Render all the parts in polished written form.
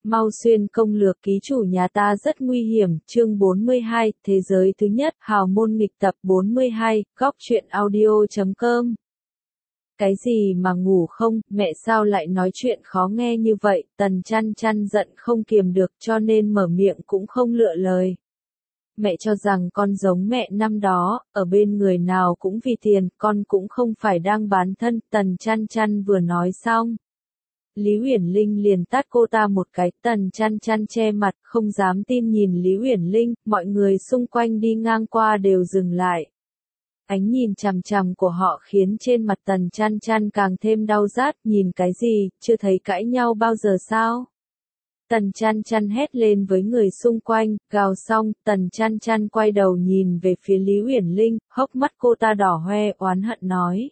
Mau xuyên công lược ký chủ nhà ta rất nguy hiểm, chương 42, thế giới thứ nhất, hào môn nghịch tập 42, góc truyện audio.com. Cái gì mà ngủ không, mẹ sao lại nói chuyện khó nghe như vậy, Tần Chăn Chăn giận không kiềm được cho nên mở miệng cũng không lựa lời. Mẹ cho rằng con giống mẹ năm đó, ở bên người nào cũng vì tiền, con cũng không phải đang bán thân, Tần Chăn Chăn vừa nói xong. Lý Uyển Linh liền tát cô ta một cái, Tần Chăn Chăn che mặt, không dám tin nhìn Lý Uyển Linh, mọi người xung quanh đi ngang qua đều dừng lại. Ánh nhìn chằm chằm của họ khiến trên mặt Tần Chăn Chăn càng thêm đau rát, nhìn cái gì, chưa thấy cãi nhau bao giờ sao? Tần Chăn Chăn hét lên với người xung quanh, gào xong, Tần Chăn Chăn quay đầu nhìn về phía Lý Uyển Linh, hốc mắt cô ta đỏ hoe oán hận nói.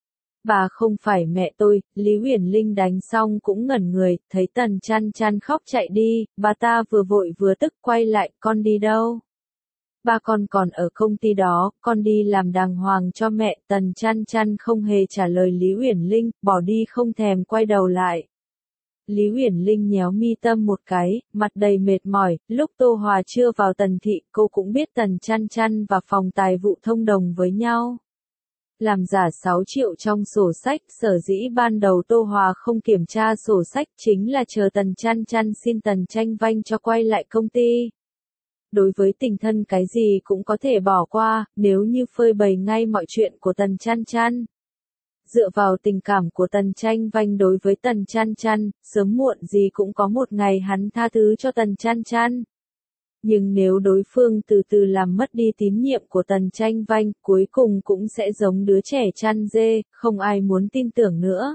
Bà không phải mẹ tôi, Lý Uyển Linh đánh xong cũng ngẩn người, thấy Tần Chăn Chăn khóc chạy đi, bà ta vừa vội vừa tức quay lại, con đi đâu? Ba con còn ở công ty đó, con đi làm đàng hoàng cho mẹ, Tần Chăn Chăn không hề trả lời Lý Uyển Linh, bỏ đi không thèm quay đầu lại. Lý Uyển Linh nhéo mi tâm một cái, mặt đầy mệt mỏi, lúc Tô Hòa chưa vào Tần thị, cô cũng biết Tần Chăn Chăn và phòng tài vụ thông đồng với nhau. Làm giả 6 triệu trong sổ sách, sở dĩ ban đầu Tô Hòa không kiểm tra sổ sách chính là chờ Tần Chăn Chăn xin Tần Tranh Vanh cho quay lại công ty. Đối với tình thân cái gì cũng có thể bỏ qua, nếu như phơi bày ngay mọi chuyện của Tần Chăn Chăn. Dựa vào tình cảm của Tần Tranh Vanh đối với Tần Chăn Chăn, sớm muộn gì cũng có một ngày hắn tha thứ cho Tần Chăn Chăn. Nhưng nếu đối phương từ từ làm mất đi tín nhiệm của Tần Tranh Vanh, cuối cùng cũng sẽ giống đứa trẻ chăn dê, không ai muốn tin tưởng nữa.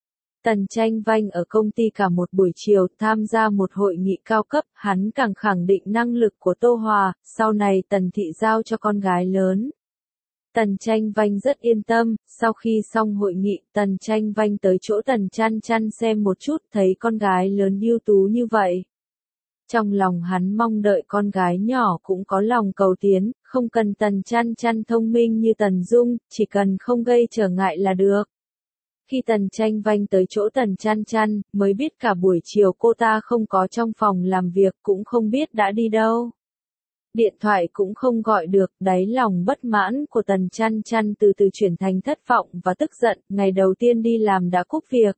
Tần Tranh Vanh ở công ty cả một buổi chiều tham gia một hội nghị cao cấp, hắn càng khẳng định năng lực của Tô Hòa, sau này Tần thị giao cho con gái lớn. Tần Tranh Vanh rất yên tâm, sau khi xong hội nghị, Tần Tranh Vanh tới chỗ Tần Chăn Chăn xem một chút, thấy con gái lớn ưu tú như vậy. Trong lòng hắn mong đợi con gái nhỏ cũng có lòng cầu tiến, không cần Tần Chăn Chăn thông minh như Tần Dung, chỉ cần không gây trở ngại là được. Khi Tần Tranh Vanh tới chỗ Tần Chăn Chăn, mới biết cả buổi chiều cô ta không có trong phòng làm việc, cũng không biết đã đi đâu. Điện thoại cũng không gọi được, đáy lòng bất mãn của Tần Chăn Chăn từ từ chuyển thành thất vọng và tức giận, ngày đầu tiên đi làm đã cúp việc.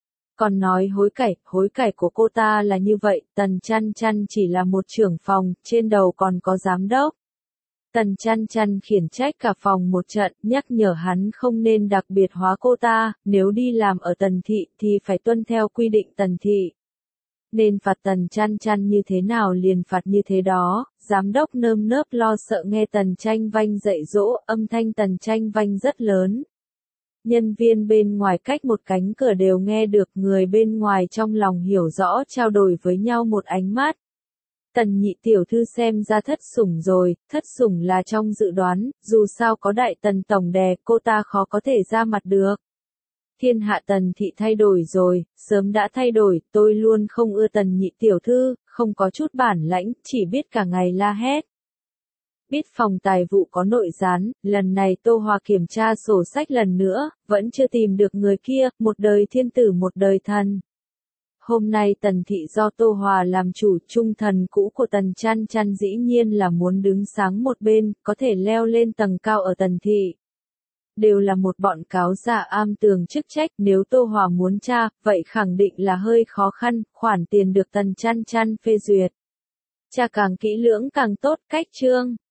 Còn nói hối cải của cô ta là như vậy, Tần Chăn Chăn chỉ là một trưởng phòng, trên đầu còn có giám đốc. Tần Chăn Chăn khiển trách cả phòng một trận, nhắc nhở hắn không nên đặc biệt hóa cô ta, nếu đi làm ở Tần thị thì phải tuân theo quy định Tần thị. Nên phạt Tần Chăn Chăn như thế nào liền phạt như thế đó, giám đốc nơm nớp lo sợ nghe Tần Tranh Vanh dạy dỗ, âm thanh Tần Tranh Vanh rất lớn. Nhân viên bên ngoài cách một cánh cửa đều nghe được, người bên ngoài trong lòng hiểu rõ trao đổi với nhau một ánh mắt. Tần nhị tiểu thư xem ra thất sủng rồi, thất sủng là trong dự đoán, dù sao có đại Tần tổng đè, cô ta khó có thể ra mặt được. Thiên hạ Tần thị thay đổi rồi, sớm đã thay đổi, tôi luôn không ưa Tần nhị tiểu thư, không có chút bản lãnh, chỉ biết cả ngày la hét. Biết phòng tài vụ có nội gián, lần này Tô Hòa kiểm tra sổ sách lần nữa, vẫn chưa tìm được người kia, một đời thiên tử một đời thần. Hôm nay Tần thị do Tô Hòa làm chủ, trung thần cũ của Tần Chăn Chăn dĩ nhiên là muốn đứng sáng một bên, có thể leo lên tầng cao ở Tần thị. Đều là một bọn cáo giả am tường chức trách, nếu Tô Hòa muốn tra, vậy khẳng định là hơi khó khăn, khoản tiền được Tần Chăn Chăn phê duyệt. Tra càng kỹ lưỡng càng tốt, cách chương.